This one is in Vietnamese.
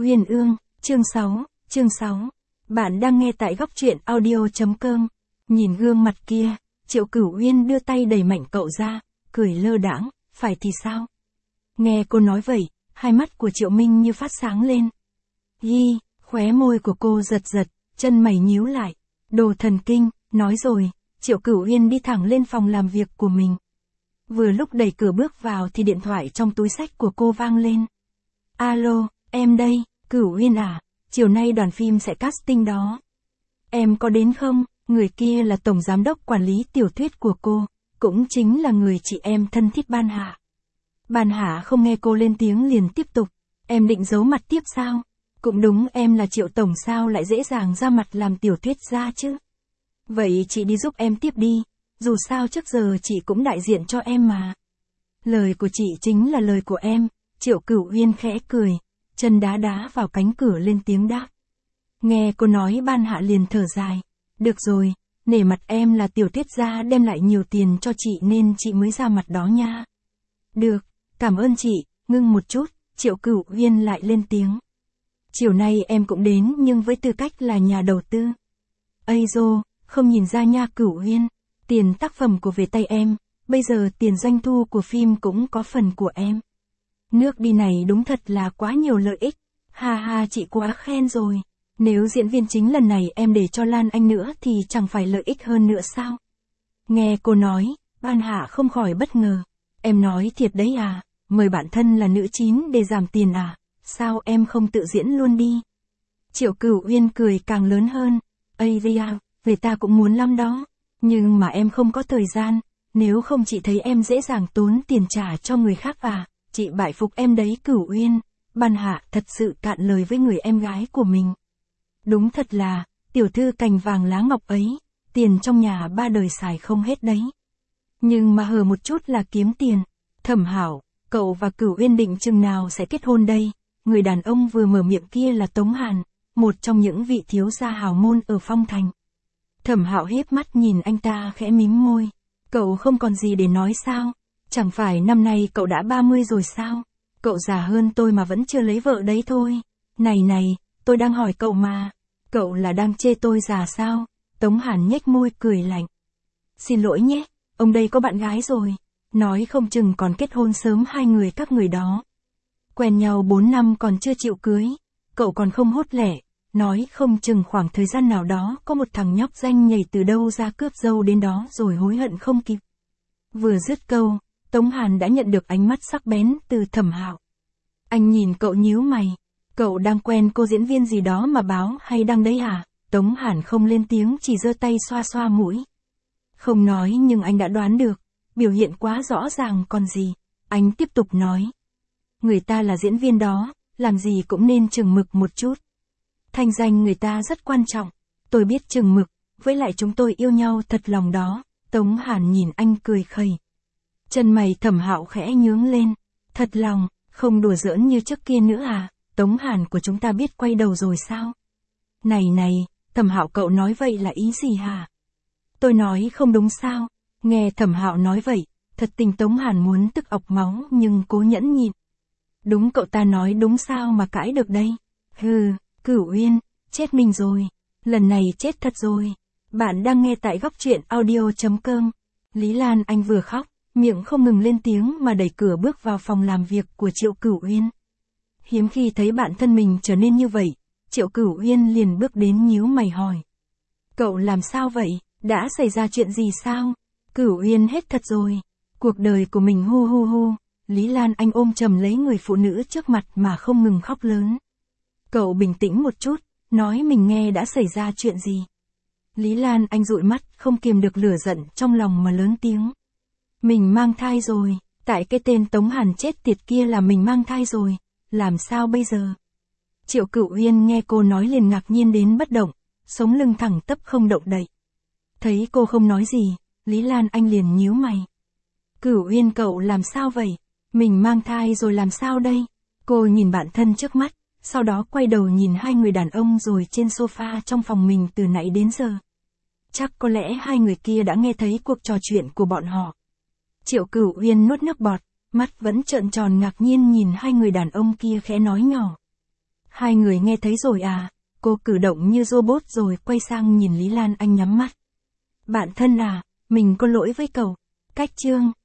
Uyên ương, chương 6. Bạn đang nghe tại góc truyện audio.com. Nhìn gương mặt kia, Triệu Cửu Uyên đưa tay đẩy mạnh cậu ra, cười lơ đãng, phải thì sao? Nghe cô nói vậy, hai mắt của Triệu Minh như phát sáng lên. Khóe môi của cô giật giật, chân mày nhíu lại. Đồ thần kinh, nói rồi, Triệu Cửu Uyên đi thẳng lên phòng làm việc của mình. Vừa lúc đẩy cửa bước vào thì điện thoại trong túi xách của cô vang lên. Alo, em đây, Cửu Uyên à, chiều nay đoàn phim sẽ casting đó. Em có đến không? Người kia là tổng giám đốc quản lý tiểu thuyết của cô, cũng chính là người chị em thân thiết Ban Hạ. Ban Hạ không nghe cô lên tiếng liền tiếp tục, em định giấu mặt tiếp sao? Cũng đúng, em là Triệu tổng sao lại dễ dàng ra mặt làm tiểu thuyết gia chứ? Vậy chị đi giúp em tiếp đi, dù sao trước giờ chị cũng đại diện cho em mà. Lời của chị chính là lời của em. Triệu Cửu Uyên khẽ cười, chân đá đá vào cánh cửa lên tiếng đáp. Nghe cô nói Ban Hạ liền thở dài. Được rồi, nể mặt em là tiểu thuyết gia đem lại nhiều tiền cho chị nên chị mới ra mặt đó nha. Được, cảm ơn chị. Ngưng một chút, Triệu Cửu Uyên lại lên tiếng. Chiều nay em cũng đến nhưng với tư cách là nhà đầu tư. Ây dô, không nhìn ra nha Cửu Uyên. Tiền tác phẩm của về tay em, bây giờ tiền doanh thu của phim cũng có phần của em. Nước đi này đúng thật là quá nhiều lợi ích. Ha ha, chị quá khen rồi. Nếu diễn viên chính lần này em để cho Lan Anh nữa thì chẳng phải lợi ích hơn nữa sao? Nghe cô nói, Ban Hạ không khỏi bất ngờ. Em nói thiệt đấy à, mời bạn thân là nữ chín để giảm tiền à, sao em không tự diễn luôn đi? Triệu Cửu Uyên cười càng lớn hơn. Ây da, về ta cũng muốn lắm đó. Nhưng mà em không có thời gian, nếu không chị thấy em dễ dàng tốn tiền trả cho người khác à? Chị bại phục em đấy Cửu Uyên. Ban Hạ thật sự cạn lời với người em gái của mình. Đúng thật là, tiểu thư cành vàng lá ngọc ấy, tiền trong nhà ba đời xài không hết đấy. Nhưng mà hờ một chút là kiếm tiền. Thẩm Hảo, cậu và Cửu Uyên định chừng nào sẽ kết hôn đây? Người đàn ông vừa mở miệng kia là Tống Hàn, một trong những vị thiếu gia hào môn ở Phong Thành. Thẩm Hạo híp mắt nhìn anh ta khẽ mím môi. Cậu không còn gì để nói sao? Chẳng phải năm nay cậu đã 30 rồi sao? Cậu già hơn tôi mà vẫn chưa lấy vợ đấy thôi. Này, tôi đang hỏi cậu mà. Cậu là đang chê tôi già sao? Tống Hàn nhếch môi cười lạnh. Xin lỗi nhé, ông đây có bạn gái rồi. Nói không chừng còn kết hôn sớm hai người các người đó. Quen nhau 4 năm còn chưa chịu cưới. Cậu còn không hốt lẻ. Nói không chừng khoảng thời gian nào đó có một thằng nhóc danh nhảy từ đâu ra cướp dâu đến đó rồi hối hận không kịp. Vừa dứt câu, Tống Hàn đã nhận được ánh mắt sắc bén từ Thẩm Hạo. Anh nhìn cậu nhíu mày. Cậu đang quen cô diễn viên gì đó mà báo hay đăng đấy à? Tống Hàn không lên tiếng chỉ giơ tay xoa xoa mũi. Không nói nhưng anh đã đoán được. Biểu hiện quá rõ ràng còn gì. Anh tiếp tục nói. Người ta là diễn viên đó, làm gì cũng nên chừng mực một chút. Thanh danh người ta rất quan trọng. Tôi biết chừng mực, với lại chúng tôi yêu nhau thật lòng đó. Tống Hàn nhìn anh cười khẩy. Chân mày Thẩm Hạo khẽ nhướng lên. Thật lòng, không đùa giỡn như trước kia nữa à? Tống Hàn của chúng ta biết quay đầu rồi sao? Này, Thẩm Hạo cậu nói vậy là ý gì hả? Tôi nói không đúng sao? Nghe Thẩm Hạo nói vậy, thật tình Tống Hàn muốn tức ọc máu nhưng cố nhẫn nhịn. Đúng, cậu ta nói đúng sao mà cãi được đây? Hừ, Cửu Uyên, chết mình rồi. Lần này chết thật rồi. Bạn đang nghe tại góc truyện audio.com. Lý Lan Anh vừa khóc, miệng không ngừng lên tiếng mà đẩy cửa bước vào phòng làm việc của Triệu Cửu Uyên. Hiếm khi thấy bạn thân mình trở nên như vậy, Triệu Cửu Uyên liền bước đến nhíu mày hỏi. Cậu làm sao vậy? Đã xảy ra chuyện gì sao? Cửu Uyên hết thật rồi. Cuộc đời của mình hu. Lý Lan Anh ôm chầm lấy người phụ nữ trước mặt mà không ngừng khóc lớn. Cậu bình tĩnh một chút, nói mình nghe đã xảy ra chuyện gì. Lý Lan Anh dụi mắt, không kiềm được lửa giận trong lòng mà lớn tiếng. Mình mang thai rồi, tại cái tên Tống Hàn chết tiệt kia là mình mang thai rồi, làm sao bây giờ? Triệu Cửu Uyên nghe cô nói liền ngạc nhiên đến bất động, sống lưng thẳng tắp không động đậy. Thấy cô không nói gì, Lý Lan Anh liền nhíu mày. Cửu Uyên cậu làm sao vậy? Mình mang thai rồi làm sao đây? Cô nhìn bạn thân trước mắt, sau đó quay đầu nhìn hai người đàn ông rồi trên sofa trong phòng mình từ nãy đến giờ. Chắc có lẽ hai người kia đã nghe thấy cuộc trò chuyện của bọn họ. Triệu Cửu Uyên nuốt nước bọt, mắt vẫn trợn tròn ngạc nhiên nhìn hai người đàn ông kia khẽ nói nhỏ. Hai người nghe thấy rồi à? Cô cử động như robot rồi quay sang nhìn Lý Lan Anh nhắm mắt. Bạn thân à, mình có lỗi với cậu. Cách Trương,